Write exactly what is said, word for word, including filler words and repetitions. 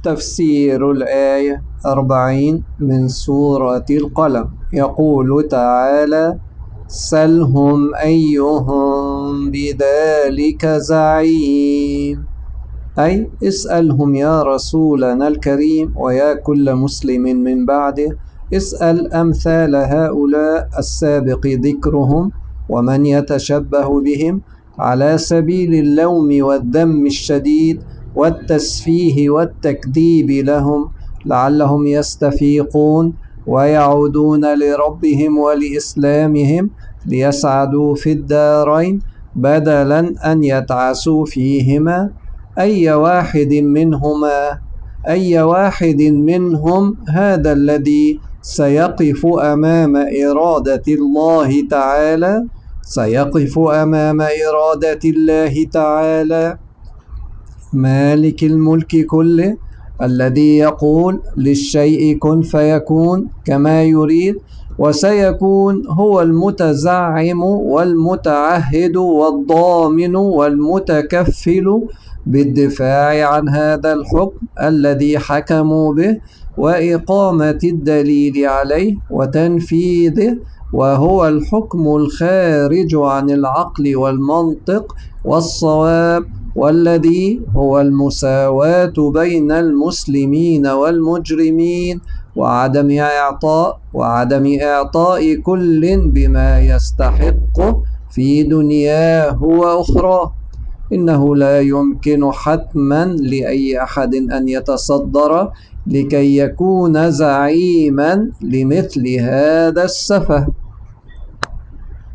تفسير الآية أربعين من سورة القلم. يقول تعالى: سلهم أيهم بذلك زعيم، أي اسألهم يا رسولنا الكريم ويا كل مسلم من بعده، اسأل أمثال هؤلاء السابق ذكرهم ومن يتشبه بهم على سبيل اللوم والذم الشديد والتسفيه والتكذيب لهم، لعلهم يستفيقون ويعودون لربهم ولإسلامهم ليسعدوا في الدارين بدلا أن يتعسوا فيهما. أي واحد منهما أي واحد منهم هذا الذي سيقف أمام إرادة الله تعالى سيقف أمام إرادة الله تعالى مالك الملك كله، الذي يقول للشيء كن فيكون كما يريد، وسيكون هو المتزعم والمتعهد والضامن والمتكفل بالدفاع عن هذا الحكم الذي حكموا به وإقامة الدليل عليه وتنفيذه، وهو الحكم الخارج عن العقل والمنطق والصواب، والذي هو المساواة بين المسلمين والمجرمين وعدم إعطاء وعدم إعطاء كل بما يستحقه في دنياه وأخراه. إنه لا يمكن حتما لأي أحد أن يتصدر لكي يكون زعيما لمثل هذا السفه.